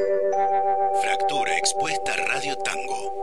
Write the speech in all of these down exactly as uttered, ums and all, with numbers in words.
Fractura Expuesta Radio Tango.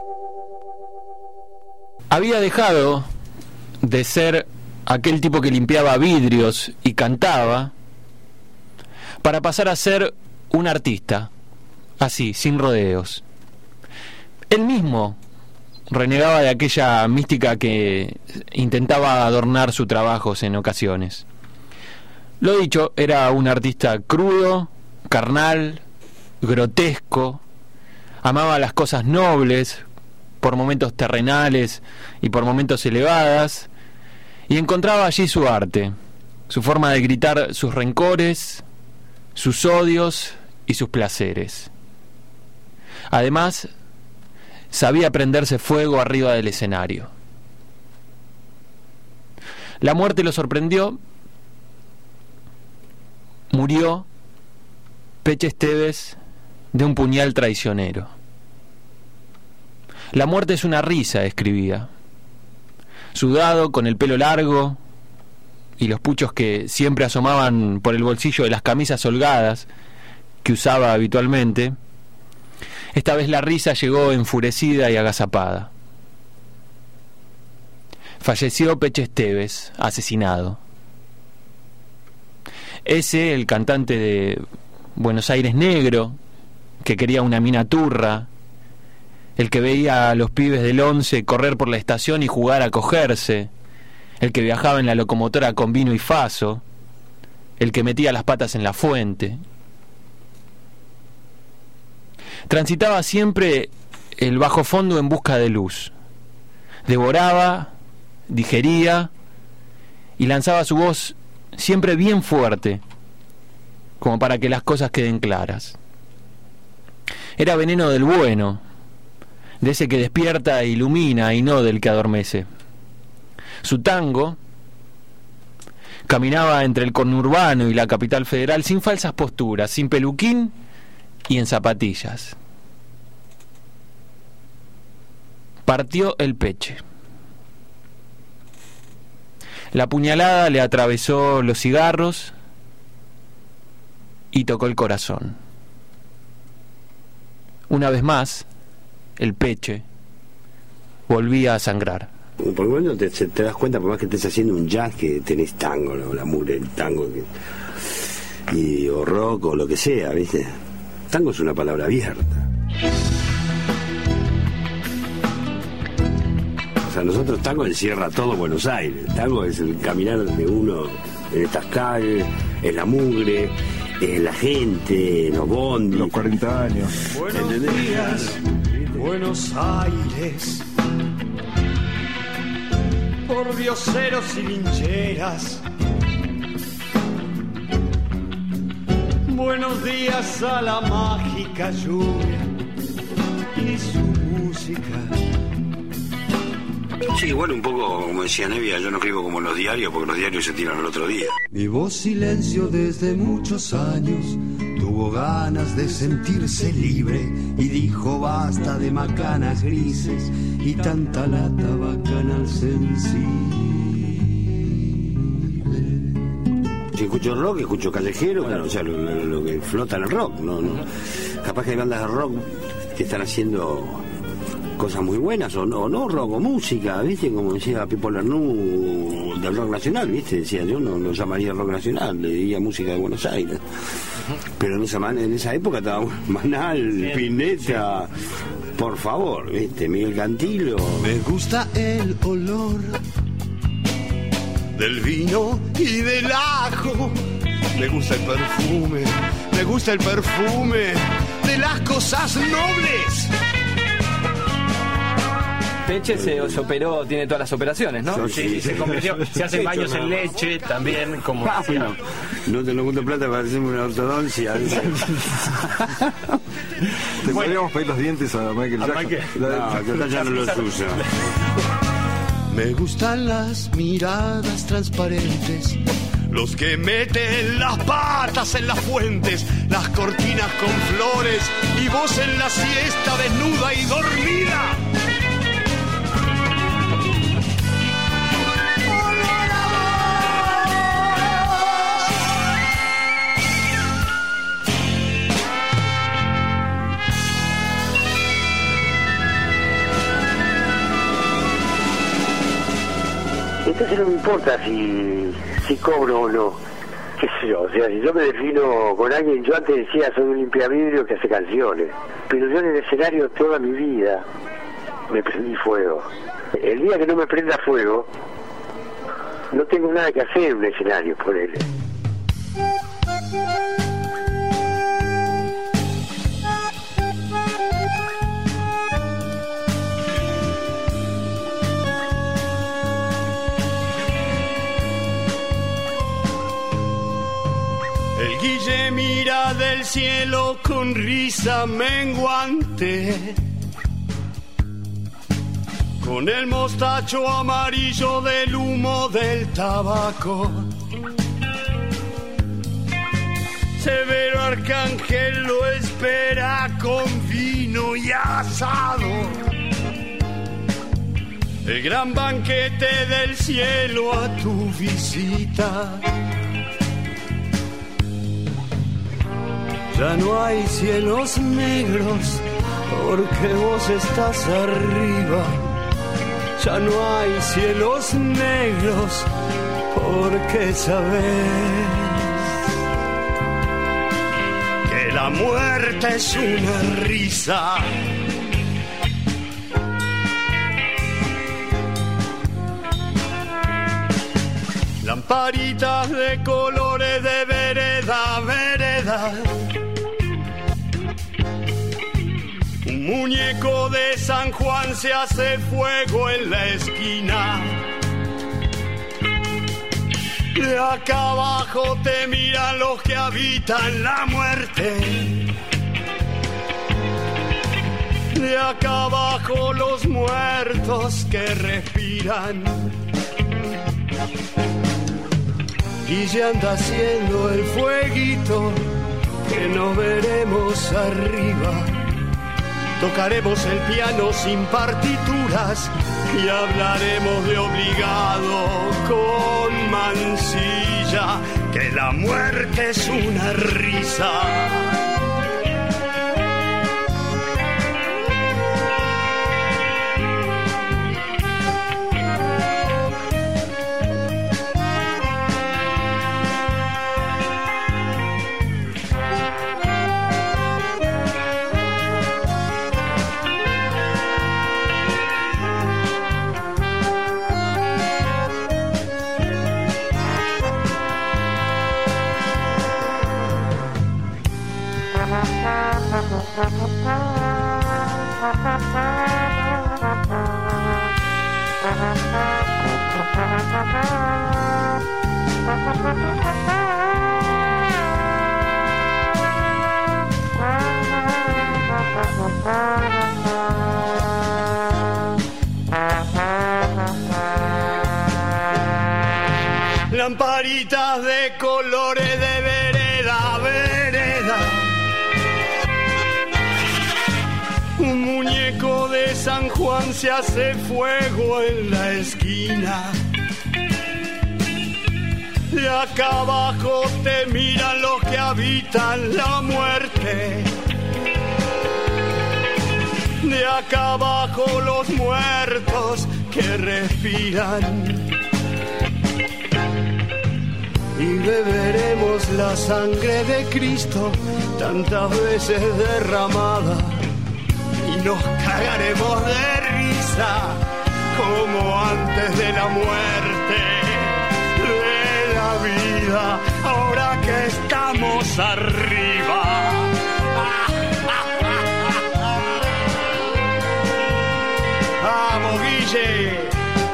Había dejado de ser aquel tipo que limpiaba vidrios y cantaba para pasar a ser un artista, así, sin rodeos. Él mismo renegaba de aquella mística que intentaba adornar sus trabajos en ocasiones. Lo dicho, era un artista crudo, carnal, grotesco, amaba las cosas nobles, por momentos terrenales y por momentos elevadas, y encontraba allí su arte, su forma de gritar sus rencores, sus odios y sus placeres. Además, sabía prenderse fuego arriba del escenario. La muerte lo sorprendió. Murió Peche Esteves de un puñal traicionero. La muerte es una risa, escribía. Sudado, con el pelo largo y los puchos que siempre asomaban por el bolsillo de las camisas holgadas que usaba habitualmente, esta vez la risa llegó enfurecida y agazapada. Falleció Peche Esteves, asesinado. Ese, el cantante de Buenos Aires Negro, que quería una mina turra, el que veía a los pibes del once correr por la estación y jugar a cogerse, el que viajaba en la locomotora con vino y faso, el que metía las patas en la fuente. Transitaba siempre el bajo fondo en busca de luz. Devoraba, digería y lanzaba su voz siempre bien fuerte, como para que las cosas queden claras. Era veneno del bueno, de ese que despierta e ilumina y no del que adormece. Su tango caminaba entre el conurbano y la capital federal sin falsas posturas, sin peluquín y en zapatillas. Partió el Peche. La puñalada le atravesó los cigarros y tocó el corazón. Una vez más, el Peche volvía a sangrar. Por lo menos te, te das cuenta, por más que estés haciendo un jazz, que tenés tango, la, la mure, el tango, que, y, o rock o lo que sea, ¿viste? Tango es una palabra abierta. O sea, nosotros tango encierra todo Buenos Aires. Tango es el caminar de uno en estas calles, en la mugre, en la gente, en los bondis. Los cuarenta años. Buenos ¿entendés? días, Buenos Aires. Por dioseros y lincheras. Buenos días a la mágica lluvia y su música. Sí, igual un poco, como decía Nevia, yo no escribo como los diarios, porque los diarios se tiran al otro día. Vivo silencio desde muchos años, tuvo ganas de sentirse libre y dijo basta de macanas grises y tanta lata bacanal sensible. Si escucho rock, escucho callejero, claro, o sea, lo, lo, lo que flota en el rock, no, no. Capaz que hay bandas de rock que están haciendo cosas muy buenas, o no, no rock o música, ¿viste? Como decía Pipo Lernú del rock nacional, ¿viste? Decía, yo no lo llamaría rock nacional, le diría música de Buenos Aires. Pero en esa, en esa época estaba Manal, Spinetta, por favor, ¿viste? Miguel Cantilo. Me gusta el olor Del vino y del ajo. Me gusta el perfume, me gusta el perfume de las cosas nobles. Peche se, se operó, tiene todas las operaciones, ¿no? Sí, Sí, sí, se convirtió, se hacen baños en leche también, como Ah, bueno, no te lo junto plata para hacerme una ortodoncia. Te podríamos pedir los dientes a Michael Jackson. Michael. No, total ya no los usa. Me gustan las miradas transparentes, los que meten las patas en las fuentes, las cortinas con flores y vos en la siesta desnuda y dormida. veces no me importa si, si cobro o no, qué sé yo, o sea, si yo me defino con alguien, yo antes decía soy un limpiavidrio que hace canciones, pero yo en el escenario toda mi vida me prendí fuego. El día que no me prenda fuego, no tengo nada que hacer en un escenario, por él. El Guille mira del cielo con risa menguante, con el mostacho amarillo del humo del tabaco. Severo Arcángel lo espera con vino y asado. El gran banquete del cielo a tu visita. Ya no hay cielos negros porque vos estás arriba. Ya no hay cielos negros porque sabes que la muerte es una risa. Lamparitas de colores de vereda a vereda. Un muñeco de San Juan se hace fuego en la esquina. De acá abajo te miran los que habitan la muerte. De acá abajo los muertos que respiran. Y ya anda haciendo el fueguito que nos veremos arriba. Tocaremos el piano sin partituras y hablaremos de obligado con mancilla, que la muerte es una risa. Lamparitas de colores de vereda a vereda. Un muñeco de San Juan se hace fuego en la esquina. De acá abajo te miran los que habitan la muerte. De acá abajo los muertos que respiran. Y beberemos la sangre de Cristo tantas veces derramada. Y nos cagaremos de risa como antes de la muerte, de la vida, ahora que estamos arriba. ¡Vamos, Guille!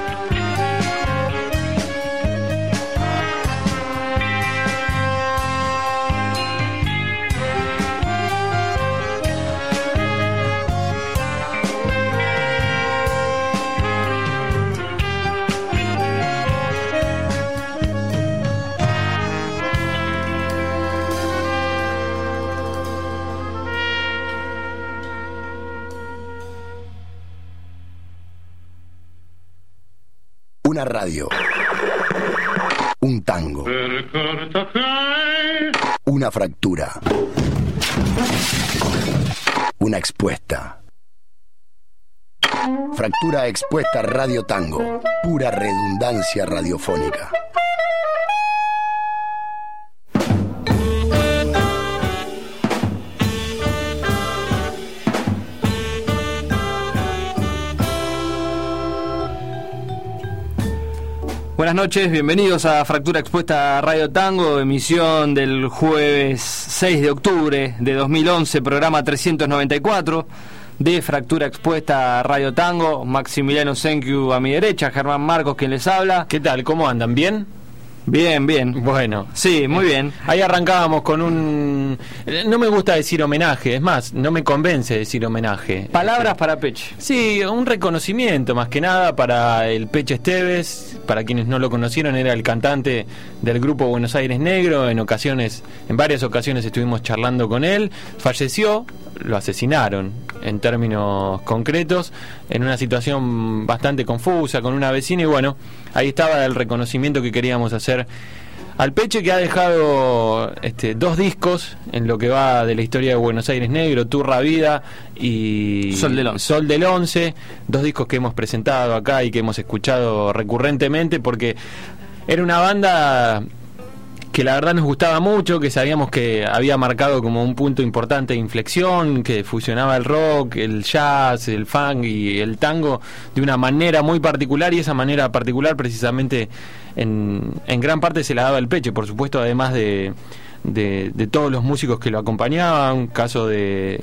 Una radio, un tango, una fractura, una expuesta. Fractura Expuesta Radio Tango. Pura redundancia radiofónica. Buenas noches, bienvenidos a Fractura Expuesta Radio Tango, emisión del jueves seis de octubre de dos mil once, programa trescientos noventa y cuatro de Fractura Expuesta Radio Tango. Maximiliano Senkiu a mi derecha, Germán Marcos quien les habla. ¿Qué tal? ¿Cómo andan? ¿Bien? Bien, bien. Bueno. Sí, muy bien. Ahí arrancábamos con un... No me gusta decir homenaje, es más, no me convence decir homenaje. Palabras para Peche. Sí, un reconocimiento más que nada para el Peche Esteves. Para quienes no lo conocieron, era el cantante del grupo Buenos Aires Negro. En ocasiones, en varias ocasiones estuvimos charlando con él. Falleció, lo asesinaron en términos concretos, en una situación bastante confusa con una vecina, y bueno, ahí estaba el reconocimiento que queríamos hacer al Peche, que ha dejado este, dos discos en lo que va de la historia de Buenos Aires Negro, Turra Vida y Sol del Once. Sol del Once, dos discos que hemos presentado acá y que hemos escuchado recurrentemente, porque era una banda que la verdad nos gustaba mucho, que sabíamos que había marcado como un punto importante de inflexión, que fusionaba el rock, el jazz, el funk y el tango de una manera muy particular, y esa manera particular precisamente en, en gran parte se la daba el Peche, por supuesto, además de, de, de todos los músicos que lo acompañaban, caso de...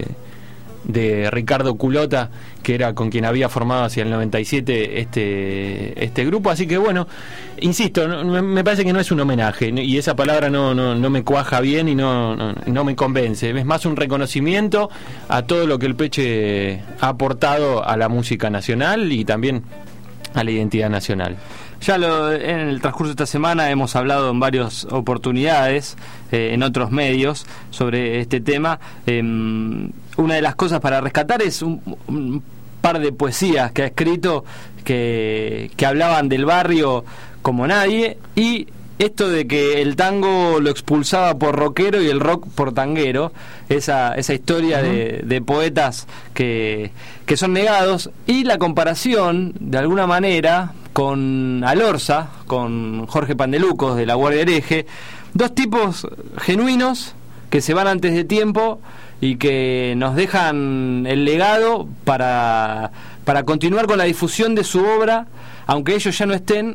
de Ricardo Culota, que era con quien había formado hacia el noventa y siete este este grupo. Así que bueno, insisto, no, me parece que no es un homenaje, y esa palabra no no, no me cuaja bien y no, no, no me convence. Es más un reconocimiento a todo lo que el Peche ha aportado a la música nacional y también a la identidad nacional. Ya lo, en el transcurso de esta semana hemos hablado en varias oportunidades, eh, en otros medios, sobre este tema. Eh, una de las cosas para rescatar es un, un par de poesías que ha escrito que, que hablaban del barrio como nadie, y esto de que el tango lo expulsaba por rockero y el rock por tanguero, esa, esa historia uh-huh. de, de poetas que, que son negados, y la comparación, de alguna manera, con Alorza, con Jorge Pandelucos de La Guardia Hereje, dos tipos genuinos que se van antes de tiempo y que nos dejan el legado para, para continuar con la difusión de su obra, aunque ellos ya no estén,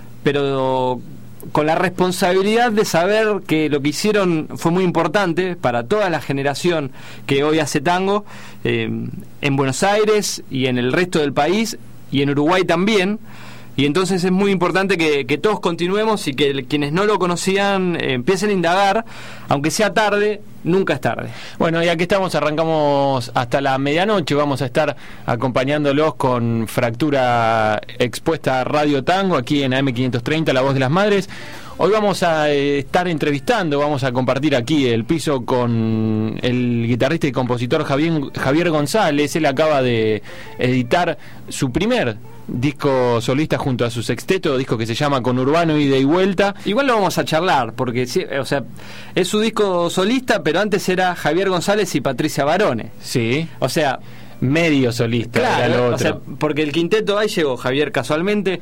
pero con la responsabilidad de saber que lo que hicieron fue muy importante para toda la generación que hoy hace tango, eh, en Buenos Aires y en el resto del país, y en Uruguay también. Y entonces es muy importante que, que todos continuemos y que quienes no lo conocían eh, empiecen a indagar, aunque sea tarde, nunca es tarde. Bueno, y aquí estamos, arrancamos hasta la medianoche, vamos a estar acompañándolos con Fractura Expuesta Radio Tango, aquí en A M quinientos treinta, La Voz de las Madres. Hoy vamos a eh, estar entrevistando, vamos a compartir aquí el piso con el guitarrista y compositor Javier, Javier González. Él acaba de editar su primer disco solista junto a su sexteto, disco que se llama Conurbano Ida y Vuelta. Igual lo vamos a charlar, porque sí, o sea, es su disco solista, pero antes era Javier González y Patricia Barone. Sí. O sea, medio solista, claro, era lo otro. O sea, porque el quinteto ahí llegó Javier casualmente,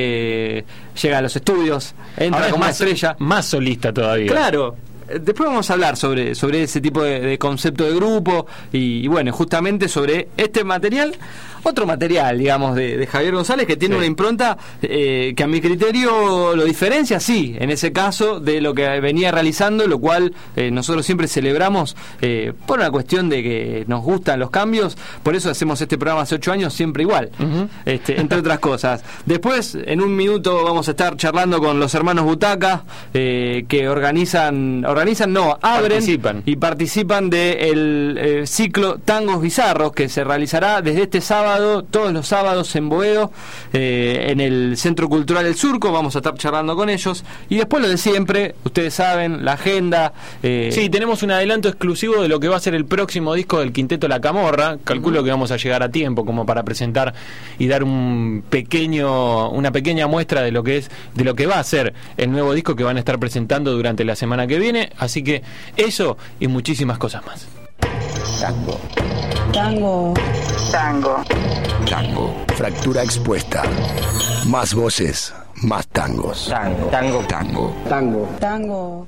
eh, llega a los estudios, entra ahora como más, estrella. Más solista todavía. Claro. Después vamos a hablar sobre, sobre ese tipo de, de concepto de grupo y, y bueno, justamente sobre este material, otro material, digamos, de, de Javier González, que tiene sí. una impronta eh, que a mi criterio lo diferencia, sí, en ese caso, de lo que venía realizando, lo cual eh, nosotros siempre celebramos eh, por una cuestión de que nos gustan los cambios, por eso hacemos este programa hace ocho años siempre igual, uh-huh. este, entre otras cosas. Después, en un minuto, vamos a estar charlando con los hermanos Butaca, eh, que organizan... organizan, no, abren participan. y participan del eh, ciclo Tangos Bizarros, que se realizará desde este sábado, todos los sábados en Boedo, eh, en el Centro Cultural El Surco. Vamos a estar charlando con ellos, y después lo de siempre, ustedes saben, la agenda. eh... Sí, tenemos un adelanto exclusivo de lo que va a ser el próximo disco del Quinteto La Camorra. Calculo uh-huh. que vamos a llegar a tiempo como para presentar y dar un pequeño una pequeña muestra de lo que es de lo que va a ser el nuevo disco que van a estar presentando durante la semana que viene. Así que eso y muchísimas cosas más. Tango. Tango. Tango. Tango. Fractura expuesta. Más voces, más tangos. Tango. Tango. Tango. Tango. Tango.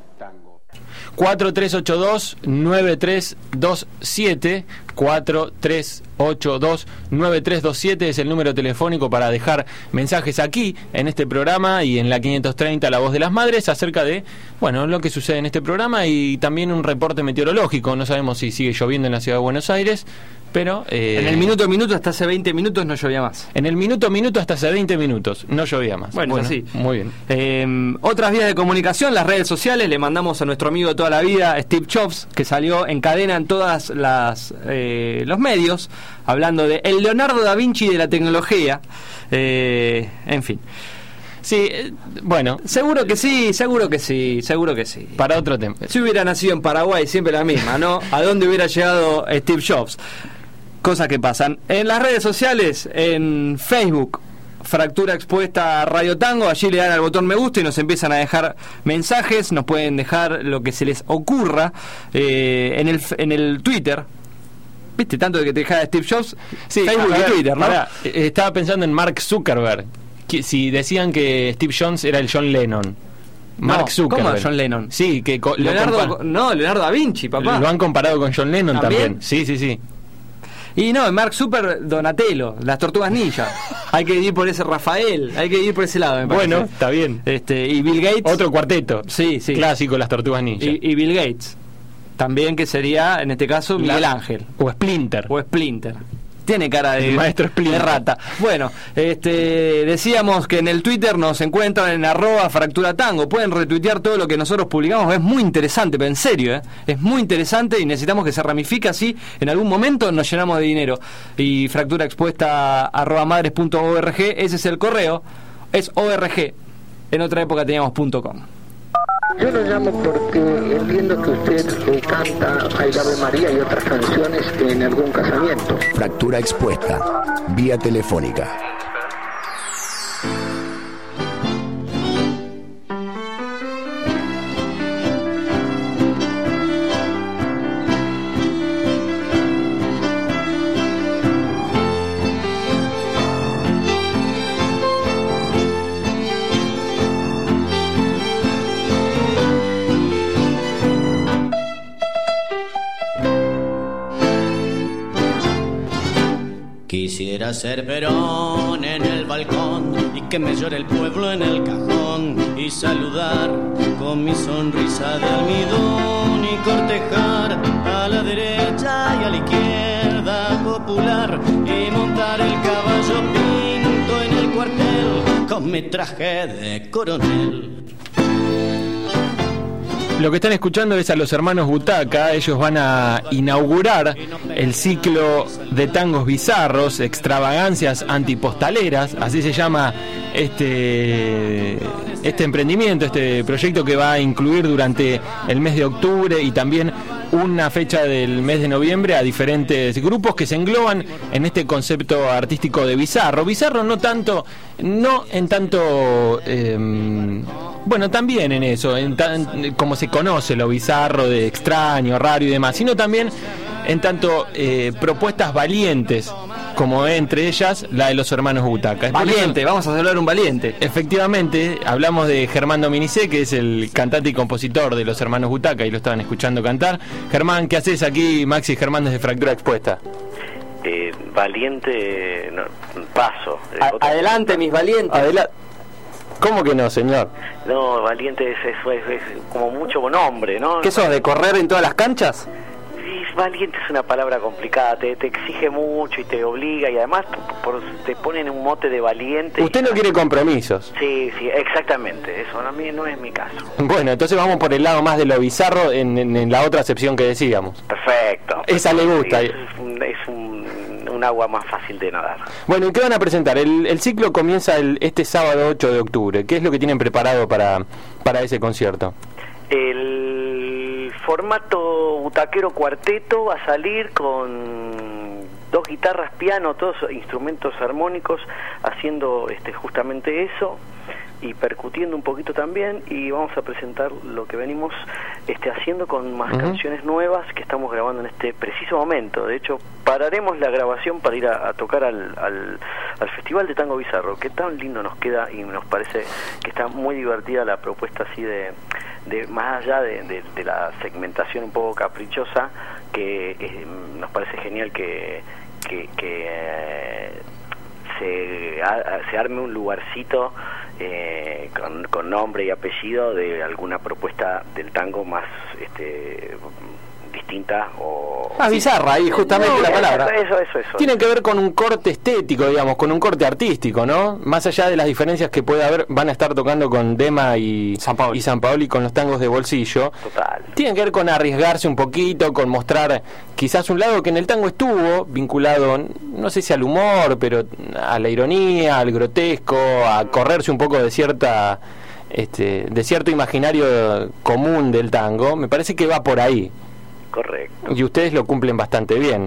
cuatro tres ocho dos nueve tres dos siete cuatro tres ocho dos nueve tres dos siete es el número telefónico para dejar mensajes aquí en este programa y en la quinientos treinta La Voz de las Madres acerca de, bueno, lo que sucede en este programa y también un reporte meteorológico. No sabemos si sigue lloviendo en la ciudad de Buenos Aires, pero eh, en el minuto a minuto hasta hace veinte minutos no llovía más. En el minuto a minuto hasta hace veinte minutos no llovía más. Bueno, bueno así. Muy bien. Eh, otras vías de comunicación, las redes sociales. Le mandamos a nuestro amigo de toda la vida, Steve Jobs, que salió en cadena en todas las eh, los medios, hablando de el Leonardo da Vinci de la tecnología. Eh, en fin. Sí, eh, bueno. Seguro que sí, seguro que sí, seguro que sí. Para otro tema. Si hubiera nacido en Paraguay, siempre la misma, ¿no? ¿A dónde hubiera llegado Steve Jobs? Cosas que pasan. En las redes sociales, en Facebook, Fractura Expuesta Radio Tango, allí le dan al botón me gusta y nos empiezan a dejar mensajes, nos pueden dejar lo que se les ocurra. Eh, en el en el Twitter, ¿viste? Tanto de que te dejara Steve Jobs, sí, Facebook ver, y Twitter, ¿no? Pará, estaba pensando en Mark Zuckerberg. Que, si decían que Steve Jobs era el John Lennon. Mark no, Zuckerberg. ¿Cómo John Lennon? Sí, que co- Leonardo, lo no, Leonardo da Vinci, papá. Lo han comparado con John Lennon también. ¿También? Sí, sí, sí. Y no, Mark Super Donatello, las Tortugas Ninja. Hay que ir por ese Rafael, hay que ir por ese lado, me parece. Bueno, está bien. Este, y Bill Gates. Otro cuarteto. Sí, sí. Clásico, las Tortugas Ninja. Y, y Bill Gates. También, que sería, en este caso, Miguel La, Ángel. O Splinter. O Splinter. Tiene cara de, el maestro Splinter. de rata. Bueno, este, decíamos que en el Twitter nos encuentran en arroba fractura tango. Pueden retuitear todo lo que nosotros publicamos. Es muy interesante, pero en serio, ¿eh? Es muy interesante y necesitamos que se ramifique así. En algún momento nos llenamos de dinero. Y fractura expuesta arroba madres punto org, ese es el correo. Es org. En otra época teníamos .com. Yo lo llamo porque entiendo que usted eh, canta Ay Ave María y otras canciones en algún casamiento. Fractura expuesta. Vía telefónica. Quisiera ser Perón en el balcón y que me llore el pueblo en el cajón y saludar con mi sonrisa de almidón y cortejar a la derecha y a la izquierda popular y montar el caballo pinto en el cuartel con mi traje de coronel. Lo que están escuchando es a los hermanos Butaca. Ellos van a inaugurar el ciclo de tangos bizarros, extravagancias antipostaleras, así se llama este, este emprendimiento, este proyecto que va a incluir durante el mes de octubre y también una fecha del mes de noviembre a diferentes grupos que se engloban en este concepto artístico de bizarro. Bizarro no tanto, no en tanto, eh, bueno, también en eso, en tan, como se conoce lo bizarro de extraño, raro y demás, sino también en tanto eh, propuestas valientes, como entre ellas la de los hermanos Butaca. Valiente, vamos a hablar un valiente. Efectivamente, hablamos de Germán Dominicé, que es el cantante y compositor de los hermanos Butaca, y lo estaban escuchando cantar. Germán, ¿qué haces aquí? Maxi y Germán desde Fractura Expuesta. Eh, valiente, no, paso. A, adelante, mis valientes. Adela ¿Cómo que no, señor? No, valiente es, es, es, es como mucho nombre, ¿no? ¿Qué sos, de correr en todas las canchas? Valiente es una palabra complicada, te, te exige mucho y te obliga y además por, te ponen un mote de valiente. Usted no quiere compromisos. Sí, sí, exactamente, eso a mí no es mi caso. Bueno, entonces vamos por el lado más de lo bizarro en, en, en la otra acepción que decíamos. Perfecto. Esa le gusta. Sí, es un, es un, un agua más fácil de nadar. Bueno, ¿y qué van a presentar? El, el ciclo comienza el, este sábado ocho de octubre. ¿Qué es lo que tienen preparado para, para ese concierto? El formato butaquero cuarteto va a salir con dos guitarras, piano, todos instrumentos armónicos haciendo este justamente eso y percutiendo un poquito también, y vamos a presentar lo que venimos este, haciendo con más uh-huh. canciones nuevas que estamos grabando en este preciso momento. De hecho, pararemos la grabación para ir a, a tocar al, al, al Festival de Tango Bizarro, que tan lindo nos queda y nos parece que está muy divertida la propuesta así de, de más allá de, de, de la segmentación un poco caprichosa, que eh, nos parece genial que, que, que eh, se, a, se arme un lugarcito eh, con, con nombre y apellido de alguna propuesta del tango más este distinta o más bizarra, ahí justamente no, la palabra. Eso, eso, eso. Tiene que ver con un corte estético, digamos, con un corte artístico, ¿no? Más allá de las diferencias que puede haber, van a estar tocando con Dema y San Paoli, y San Paoli con los tangos de bolsillo. Total. Tiene que ver con arriesgarse un poquito, con mostrar quizás un lado que en el tango estuvo vinculado, no sé si al humor, pero a la ironía, al grotesco, a correrse un poco de cierta este, de cierto imaginario común del tango. Me parece que va por ahí. Correcto. Y ustedes lo cumplen bastante bien.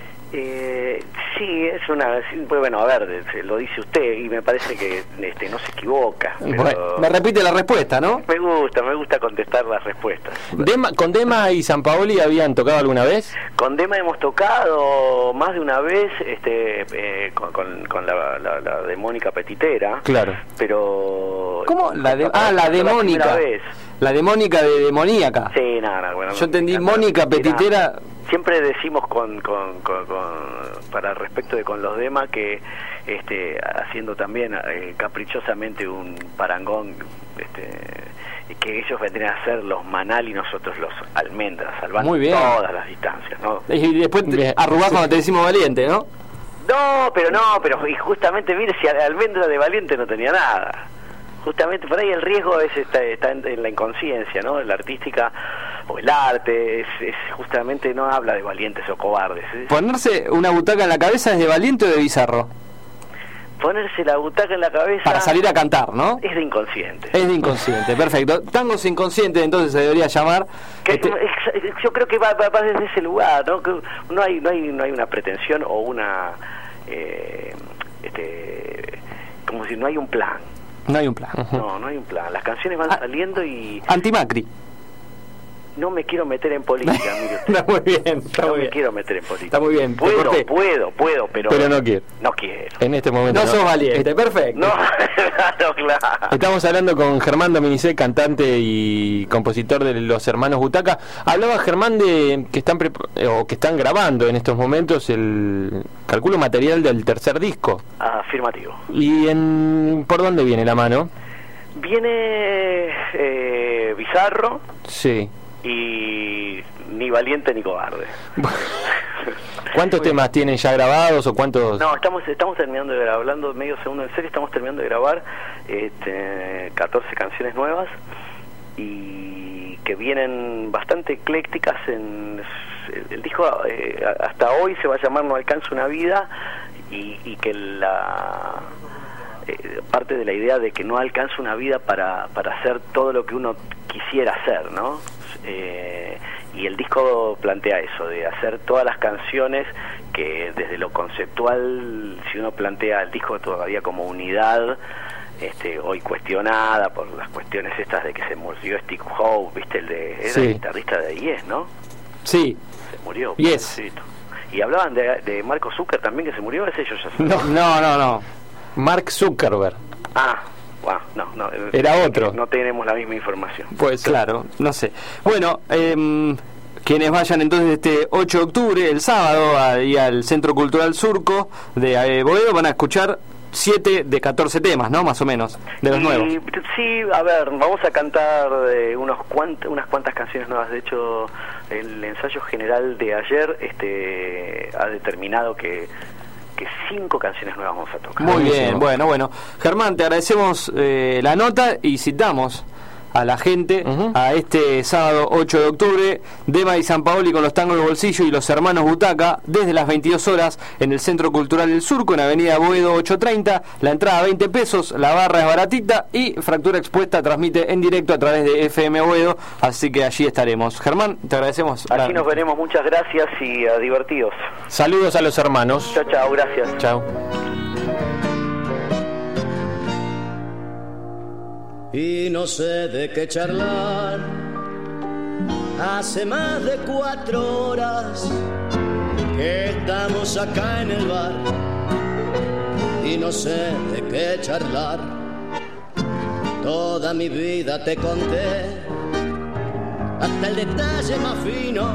Eh, sí, es una... Pues bueno, a ver, lo dice usted y me parece que este, no se equivoca. Pero bueno, me repite la respuesta, ¿no? Me gusta, me gusta contestar las respuestas. Dema, ¿Con Dema y San Paoli habían tocado alguna vez? Con Dema hemos tocado más de una vez este, eh, con, con, con la, la, la demónica petitera. Claro. Pero... ¿Cómo? La de, ah, la demónica. La demónica de demoníaca. Sí, nada, nada. Bueno, yo entendí mónica petitera. Nada. Siempre decimos con, con, con, con para respecto de con los Dema que este haciendo también eh, caprichosamente un parangón este que ellos vendrían a ser los Manal y nosotros los Almendras, salvando todas las distancias, ¿no? Y después te arrugás cuando te decimos valiente, ¿no? No, pero no, pero y justamente mire si Almendra de valiente no tenía nada. Justamente por ahí el riesgo es está, está en, en la inconsciencia, ¿no? La artística o el arte es, es justamente no habla de valientes o cobardes. ¿eh? Ponerse una butaca en la cabeza es de valiente o de bizarro. Ponerse la butaca en la cabeza para salir a cantar, ¿no? Es de inconsciente. Es de inconsciente, perfecto. Tangos inconscientes entonces se debería llamar. Que, este... Yo creo que va, va, va desde ese lugar, ¿no? Que no hay no hay no hay una pretensión o una eh, este como si no hay un plan. No hay un plan. No, no hay un plan. Las canciones van ah, saliendo y... Antimacri. No me quiero meter en política, mire usted. Está muy bien. Está no muy me bien. quiero meter en política. Está muy bien. Puedo, puedo, puedo, pero... Pero no quiero. No quiero. En este momento no. No sos valiente, perfecto. No, claro, claro. Estamos hablando con Germán Dominicé, cantante y compositor de Los Hermanos Butaca. Hablaba Germán de que están pre- o que están grabando en estos momentos el calculo material del tercer disco. Afirmativo. ¿Y en por dónde viene la mano? Viene eh, Bizarro. Sí. Y ni valiente ni cobarde. ¿Cuántos temas tienen ya grabados o cuántos? No, estamos estamos terminando de grabar, hablando medio segundo en serio, estamos terminando de grabar este, catorce canciones nuevas y que vienen bastante eclécticas. En el, el disco eh, hasta hoy se va a llamar No alcanza una vida y, y que la eh, parte de la idea de que no alcanza una vida para para hacer todo lo que uno quisiera hacer, ¿no? Eh, y el disco plantea eso, de hacer todas las canciones que desde lo conceptual, si uno plantea el disco todavía como unidad, este, hoy cuestionada por las cuestiones estas de que se murió Steve Howe, viste, el de, era sí. el guitarrista de Yes, ¿no? Sí. Se murió. Yes. Y hablaban de, de Marco Zucker también, que se murió, ese yo ya sé. No, no, no, no. Mark Zuckerberg. Ah, wow, no, no. Era otro. No tenemos la misma información. Pues claro, no sé. Bueno, eh, quienes vayan entonces este ocho de octubre, el sábado, ahí al Centro Cultural Surco de eh, Boedo, van a escuchar siete de catorce temas, ¿no? Más o menos, de los y, nuevos. Sí, a ver, vamos a cantar eh, unos cuant unas cuantas canciones nuevas. De hecho, el ensayo general de ayer este ha determinado que que cinco canciones nuevas vamos a tocar. Muy bien, bueno, bueno. Germán, te agradecemos eh, la nota y citamos a la gente uh-huh. a este sábado ocho de octubre, Dema y San Paoli con los tangos de bolsillo y los hermanos Butaca, desde las veintidós horas en el Centro Cultural del Surco, en Avenida Boedo ochocientos treinta, la entrada veinte pesos, la barra es baratita y Fractura Expuesta transmite en directo a través de F M Boedo, así que allí estaremos. Germán, te agradecemos. Allí nos veremos, muchas gracias y uh, divertidos. Saludos a los hermanos. Chao, chao, gracias. Chao. y no sé de qué charlar. Hace más de cuatro horas que estamos acá en el bar y no sé de qué charlar. Toda mi vida te conté, hasta el detalle más fino,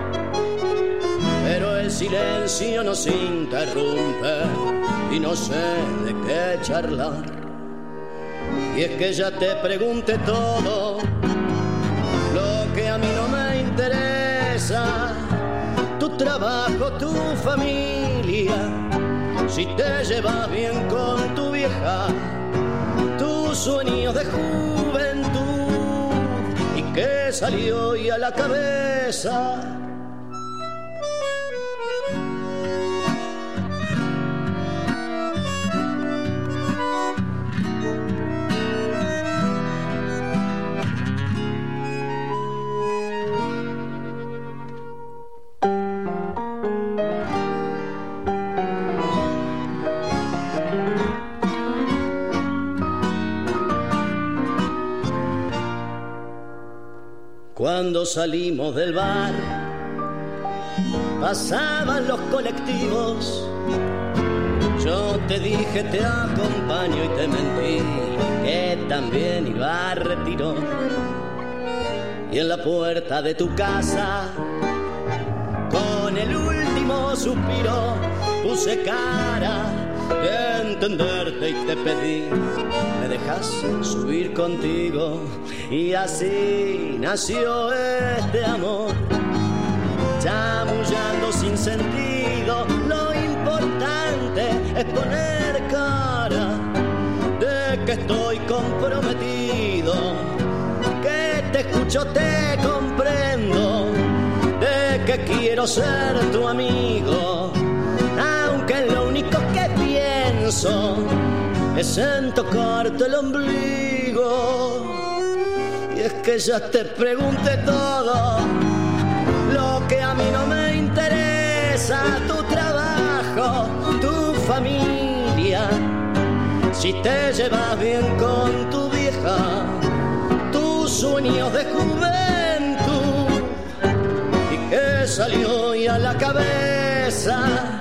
pero el silencio nos interrumpe y no sé de qué charlar. Y es que ya te pregunté todo lo que a mí no me interesa, tu trabajo, tu familia, si te llevas bien con tu vieja, tus sueños de juventud y qué salió hoy a la cabeza. Cuando salimos del bar, pasaban los colectivos. Yo te dije te acompaño y te mentí, que también iba a Retiro. Y en la puerta de tu casa, con el último suspiro, puse cara de entenderte y te pedí, ¿me dejas subir contigo? Y así nació este amor, chamullando sin sentido. Lo importante es poner cara de que estoy comprometido, que te escucho, te comprendo, de que quiero ser tu amigo, aunque lo único que pienso es en tocarte el ombligo. Y es que ya te pregunté todo lo que a mí no me interesa, tu trabajo, tu familia, si te llevas bien con tu vieja, tus sueños de juventud y que salió hoy a la cabeza.